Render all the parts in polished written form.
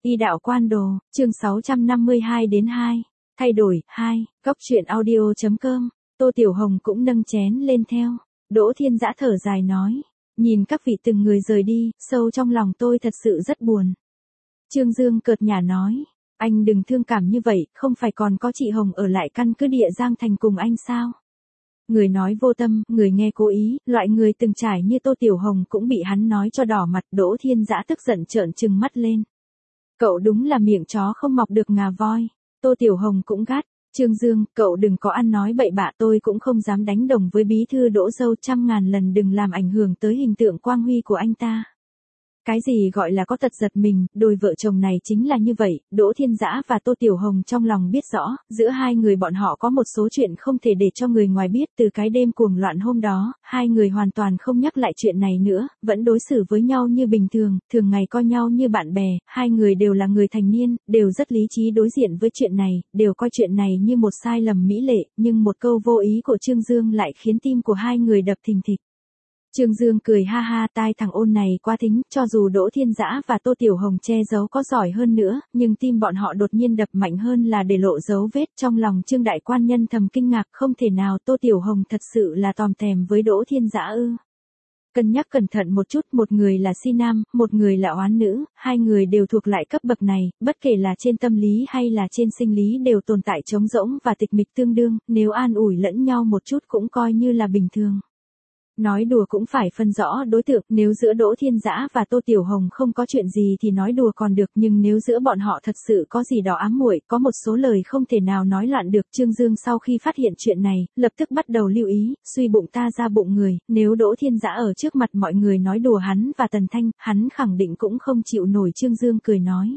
Y đạo quan đồ, chương 652 đến 2. Thay đổi, 2. Góc truyện audio.com. Tô Tiểu Hồng cũng nâng chén lên theo. Đỗ Thiên Dã thở dài nói. Nhìn các vị từng người rời đi, sâu trong lòng tôi thật sự rất buồn. Trương Dương cợt nhả nói. Anh đừng thương cảm như vậy, không phải còn có chị Hồng ở lại căn cứ địa Giang Thành cùng anh sao? Người nói vô tâm, người nghe cố ý, loại người từng trải như Tô Tiểu Hồng cũng bị hắn nói cho đỏ mặt. Đỗ Thiên Dã tức giận trợn trừng mắt lên. Cậu đúng là miệng chó không mọc được ngà voi. Tô Tiểu Hồng cũng gắt. Trương Dương, cậu đừng có ăn nói bậy bạ, tôi cũng không dám đánh đồng với bí thư Đỗ dâu, 100.000 lần đừng làm ảnh hưởng tới hình tượng quang huy của anh ta. Cái gì gọi là có tật giật mình, đôi vợ chồng này chính là như vậy. Đỗ Thiên Dã và Tô Tiểu Hồng trong lòng biết rõ, giữa hai người bọn họ có một số chuyện không thể để cho người ngoài biết. Từ cái đêm cuồng loạn hôm đó, hai người hoàn toàn không nhắc lại chuyện này nữa, vẫn đối xử với nhau như bình thường, thường ngày coi nhau như bạn bè. Hai người đều là người thành niên, đều rất lý trí đối diện với chuyện này, đều coi chuyện này như một sai lầm mỹ lệ, nhưng một câu vô ý của Trương Dương lại khiến tim của hai người đập thình thịch. Trương Dương cười ha ha, tai thằng ôn này quá thính, cho dù Đỗ Thiên Dã và Tô Tiểu Hồng che giấu có giỏi hơn nữa, nhưng tim bọn họ đột nhiên đập mạnh hơn là để lộ dấu vết. Trong lòng Trương đại quan nhân thầm kinh ngạc, không thể nào Tô Tiểu Hồng thật sự là tòm thèm với Đỗ Thiên Dã ư? Cân nhắc cẩn thận một chút, một người là si nam, một người là oán nữ, hai người đều thuộc lại cấp bậc này, bất kể là trên tâm lý hay là trên sinh lý đều tồn tại trống rỗng và tịch mịch tương đương, nếu an ủi lẫn nhau một chút cũng coi như là bình thường. Nói đùa cũng phải phân rõ đối tượng, nếu giữa Đỗ Thiên Dã và Tô Tiểu Hồng không có chuyện gì thì nói đùa còn được, nhưng nếu giữa bọn họ thật sự có gì đó ám muội, có một số lời không thể nào nói loạn được. Trương Dương sau khi phát hiện chuyện này, lập tức bắt đầu lưu ý, suy bụng ta ra bụng người, nếu Đỗ Thiên Dã ở trước mặt mọi người nói đùa hắn và Tần Thanh, hắn khẳng định cũng không chịu nổi. Trương Dương cười nói.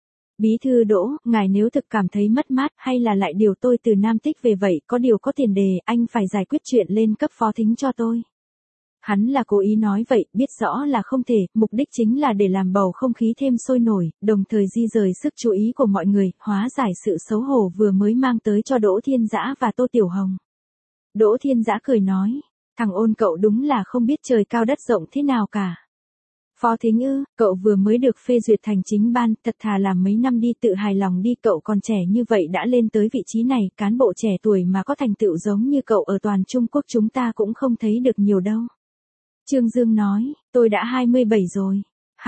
Bí thư Đỗ, ngài nếu thực cảm thấy mất mát hay là lại điều tôi từ Nam Tích về vậy, có điều có tiền đề, anh phải giải quyết chuyện lên cấp phó thính cho tôi. Hắn là cố ý nói vậy, biết rõ là không thể, mục đích chính là để làm bầu không khí thêm sôi nổi, đồng thời di rời sức chú ý của mọi người, hóa giải sự xấu hổ vừa mới mang tới cho Đỗ Thiên Dã và Tô Tiểu Hồng. Đỗ Thiên Dã cười nói, thằng ôn cậu đúng là không biết trời cao đất rộng thế nào cả. Phó thính ư, cậu vừa mới được phê duyệt thành chính ban, thật thà làm mấy năm đi, tự hài lòng đi, cậu còn trẻ như vậy đã lên tới vị trí này, cán bộ trẻ tuổi mà có thành tựu giống như cậu ở toàn Trung Quốc chúng ta cũng không thấy được nhiều đâu. Trương Dương nói, tôi đã 27 rồi.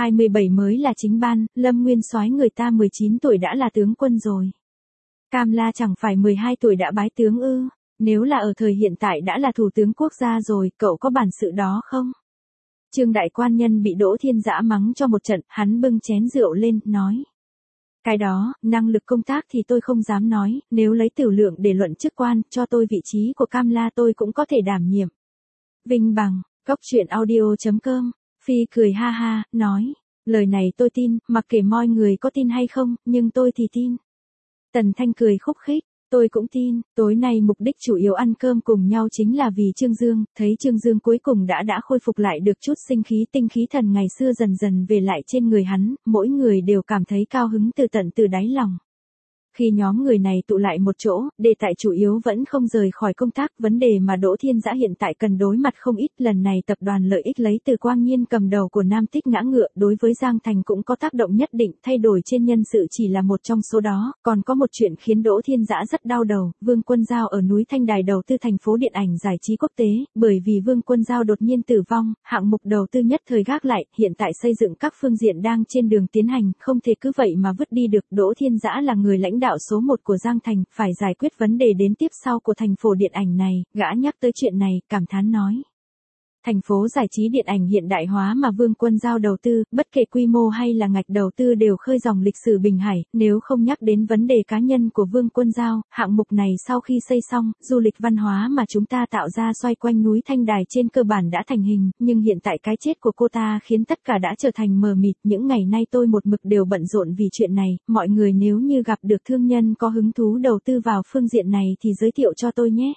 27 mới là chính ban, Lâm Nguyên Soái người ta 19 tuổi đã là tướng quân rồi. Cam La chẳng phải 12 tuổi đã bái tướng ư? Nếu là ở thời hiện tại đã là thủ tướng quốc gia rồi, cậu có bản sự đó không? Trương đại quan nhân bị Đỗ Thiên Dã mắng cho một trận, hắn bưng chén rượu lên, nói. Cái đó, năng lực công tác thì tôi không dám nói, nếu lấy tiểu lượng để luận chức quan, cho tôi vị trí của Cam La tôi cũng có thể đảm nhiệm. Vinh bằng. Góc truyện audio.com. Phi cười ha ha, nói, lời này tôi tin, mặc kệ mọi người có tin hay không, nhưng tôi thì tin. Tần Thanh cười khúc khích, tôi cũng tin, tối nay mục đích chủ yếu ăn cơm cùng nhau chính là vì Trương Dương, thấy Trương Dương cuối cùng đã khôi phục lại được chút sinh khí, tinh khí thần ngày xưa dần dần về lại trên người hắn, mỗi người đều cảm thấy cao hứng từ tận từ đáy lòng. Khi nhóm người này tụ lại một chỗ, đề tài chủ yếu vẫn không rời khỏi công tác, vấn đề mà Đỗ Thiên Dã hiện tại cần đối mặt không ít. Lần này tập đoàn lợi ích lấy từ Quang Nhiên cầm đầu của Nam Tích ngã ngựa, đối với Giang Thành cũng có tác động nhất định, thay đổi trên nhân sự chỉ là một trong số đó, còn có một chuyện khiến Đỗ Thiên Dã rất đau đầu, Vương Quân Giao ở núi Thanh Đài đầu tư thành phố điện ảnh giải trí quốc tế, bởi vì Vương Quân Giao đột nhiên tử vong, hạng mục đầu tư nhất thời gác lại, hiện tại xây dựng các phương diện đang trên đường tiến hành, không thể cứ vậy mà vứt đi được. Đỗ Thiên Dã là người lãnh đạo số 1 của Giang Thành, phải giải quyết vấn đề đến tiếp sau của thành phố điện ảnh này, gã nhắc tới chuyện này, cảm thán nói. Thành phố giải trí điện ảnh hiện đại hóa mà Vương Quân Giao đầu tư, bất kể quy mô hay là ngạch đầu tư đều khơi dòng lịch sử Bình Hải, nếu không nhắc đến vấn đề cá nhân của Vương Quân Giao, hạng mục này sau khi xây xong, du lịch văn hóa mà chúng ta tạo ra xoay quanh núi Thanh Đài trên cơ bản đã thành hình, nhưng hiện tại cái chết của cô ta khiến tất cả đã trở thành mờ mịt. Những ngày nay tôi một mực đều bận rộn vì chuyện này, mọi người nếu như gặp được thương nhân có hứng thú đầu tư vào phương diện này thì giới thiệu cho tôi nhé.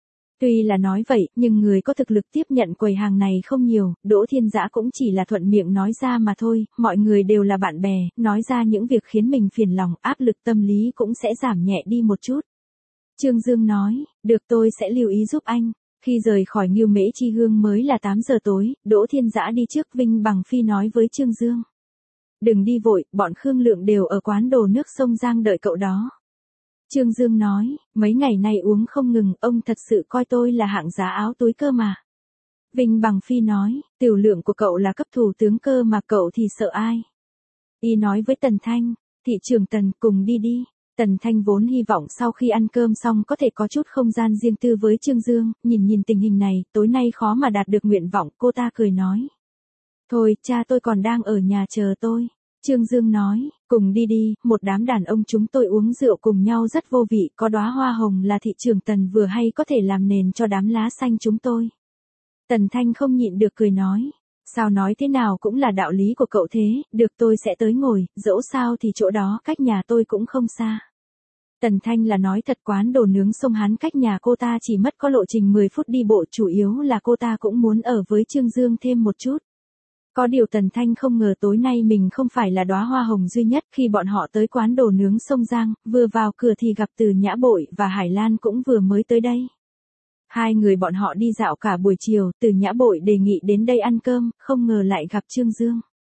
Tuy là nói vậy, nhưng người có thực lực tiếp nhận quầy hàng này không nhiều, Đỗ Thiên Dã cũng chỉ là thuận miệng nói ra mà thôi, mọi người đều là bạn bè, nói ra những việc khiến mình phiền lòng, áp lực tâm lý cũng sẽ giảm nhẹ đi một chút. Trương Dương nói, được, tôi sẽ lưu ý giúp anh. Khi rời khỏi Ngưu Mễ Chi Hương mới là 8 giờ tối, Đỗ Thiên Dã đi trước, Vinh bằng Phi nói với Trương Dương. Đừng đi vội, bọn Khương Lượng đều ở quán đồ nước sông Giang đợi cậu đó. Trương Dương nói, mấy ngày nay uống không ngừng, ông thật sự coi tôi là hạng giá áo túi cơ mà. Vinh Bằng Phi nói, tiểu lượng của cậu là cấp thủ tướng cơ mà cậu thì sợ ai. Y nói với Tần Thanh, thị trưởng Tần cùng đi đi. Tần Thanh vốn hy vọng sau khi ăn cơm xong có thể có chút không gian riêng tư với Trương Dương, nhìn tình hình này, tối nay khó mà đạt được nguyện vọng, cô ta cười nói. Thôi, cha tôi còn đang ở nhà chờ tôi. Trương Dương nói, cùng đi đi, một đám đàn ông chúng tôi uống rượu cùng nhau rất vô vị, có đóa hoa hồng là thị trưởng Tần vừa hay có thể làm nền cho đám lá xanh chúng tôi. Tần Thanh không nhịn được cười nói, sao nói thế nào cũng là đạo lý của cậu thế, được tôi sẽ tới ngồi, dẫu sao thì chỗ đó cách nhà tôi cũng không xa. Tần Thanh là nói thật, quán đồ nướng sông Hán cách nhà cô ta chỉ mất có lộ trình 10 phút đi bộ, chủ yếu là cô ta cũng muốn ở với Trương Dương thêm một chút. Có điều Tần Thanh không ngờ tối nay mình không phải là đóa hoa hồng duy nhất. Khi bọn họ tới quán đồ nướng sông Giang, vừa vào cửa thì gặp Từ Nhã Bội và Hải Lan cũng vừa mới tới đây. Hai người bọn họ đi dạo cả buổi chiều, Từ Nhã Bội đề nghị đến đây ăn cơm, không ngờ lại gặp Trương Dương.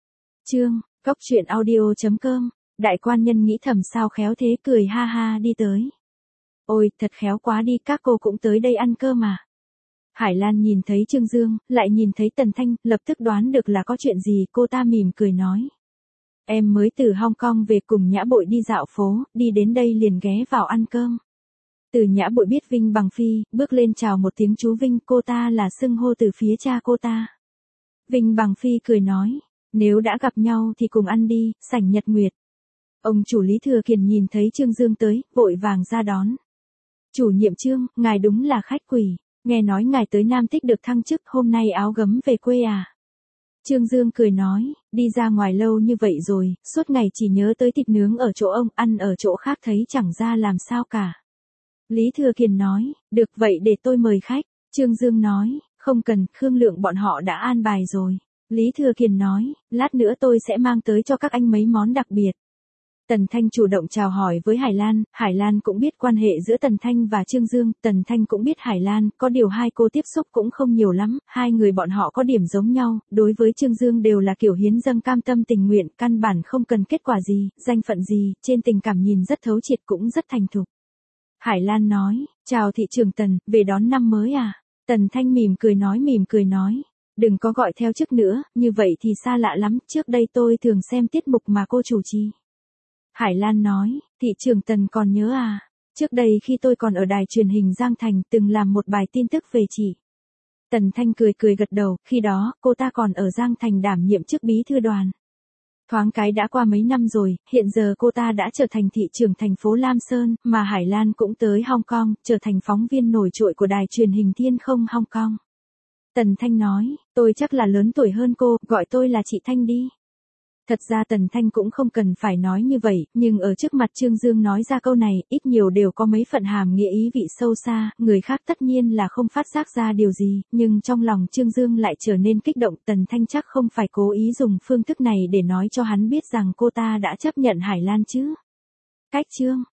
Góc truyện audio.com, đại quan nhân nghĩ thầm sao khéo thế, cười ha ha đi tới. Ôi, thật khéo quá đi, các cô cũng tới đây ăn cơm à. Hải Lan nhìn thấy Trương Dương, lại nhìn thấy Tần Thanh, lập tức đoán được là có chuyện gì, cô ta mỉm cười nói. Em mới từ Hong Kong về, cùng Nhã Bội đi dạo phố, đi đến đây liền ghé vào ăn cơm. Từ Nhã Bội biết Vinh Bằng Phi, bước lên chào một tiếng chú Vinh, cô ta là xưng hô từ phía cha cô ta. Vinh Bằng Phi cười nói, nếu đã gặp nhau thì cùng ăn đi, sảnh Nhật Nguyệt. Ông chủ Lý Thừa Kiền nhìn thấy Trương Dương tới, vội vàng ra đón. Chủ nhiệm Trương, ngài đúng là khách quỷ, nghe nói ngài tới Nam Tích được thăng chức, hôm nay áo gấm về quê à? Trương Dương cười nói, đi ra ngoài lâu như vậy rồi, suốt ngày chỉ nhớ tới thịt nướng ở chỗ ông, ăn ở chỗ khác thấy chẳng ra làm sao cả. Lý Thừa Kiền nói, được vậy để tôi mời khách. Trương Dương nói, không cần, Khương Lượng bọn họ đã an bài rồi. Lý Thừa Kiền nói, lát nữa tôi sẽ mang tới cho các anh mấy món đặc biệt. Tần Thanh chủ động chào hỏi với Hải Lan cũng biết quan hệ giữa Tần Thanh và Trương Dương, Tần Thanh cũng biết Hải Lan, có điều hai cô tiếp xúc cũng không nhiều lắm, hai người bọn họ có điểm giống nhau, đối với Trương Dương đều là kiểu hiến dâng cam tâm tình nguyện, căn bản không cần kết quả gì, danh phận gì, trên tình cảm nhìn rất thấu triệt cũng rất thành thục. Hải Lan nói, chào thị trưởng Tần, về đón năm mới à? Tần Thanh mỉm cười nói, đừng có gọi theo chức nữa, như vậy thì xa lạ lắm, trước đây tôi thường xem tiết mục mà cô chủ trì. Hải Lan nói, thị trưởng Tần còn nhớ à? Trước đây khi tôi còn ở đài truyền hình Giang Thành từng làm một bài tin tức về chị. Tần Thanh cười gật đầu, khi đó cô ta còn ở Giang Thành đảm nhiệm chức bí thư đoàn. Thoáng cái đã qua mấy năm rồi, hiện giờ cô ta đã trở thành thị trưởng thành phố Lam Sơn, mà Hải Lan cũng tới Hong Kong, trở thành phóng viên nổi trội của đài truyền hình Thiên Không Hong Kong. Tần Thanh nói, tôi chắc là lớn tuổi hơn cô, gọi tôi là chị Thanh đi. Thật ra Tần Thanh cũng không cần phải nói như vậy, nhưng ở trước mặt Trương Dương nói ra câu này, ít nhiều đều có mấy phần hàm nghĩa ý vị sâu xa, người khác tất nhiên là không phát giác ra điều gì, nhưng trong lòng Trương Dương lại trở nên kích động. Tần Thanh chắc không phải cố ý dùng phương thức này để nói cho hắn biết rằng cô ta đã chấp nhận Hải Lan chứ. Cách Trương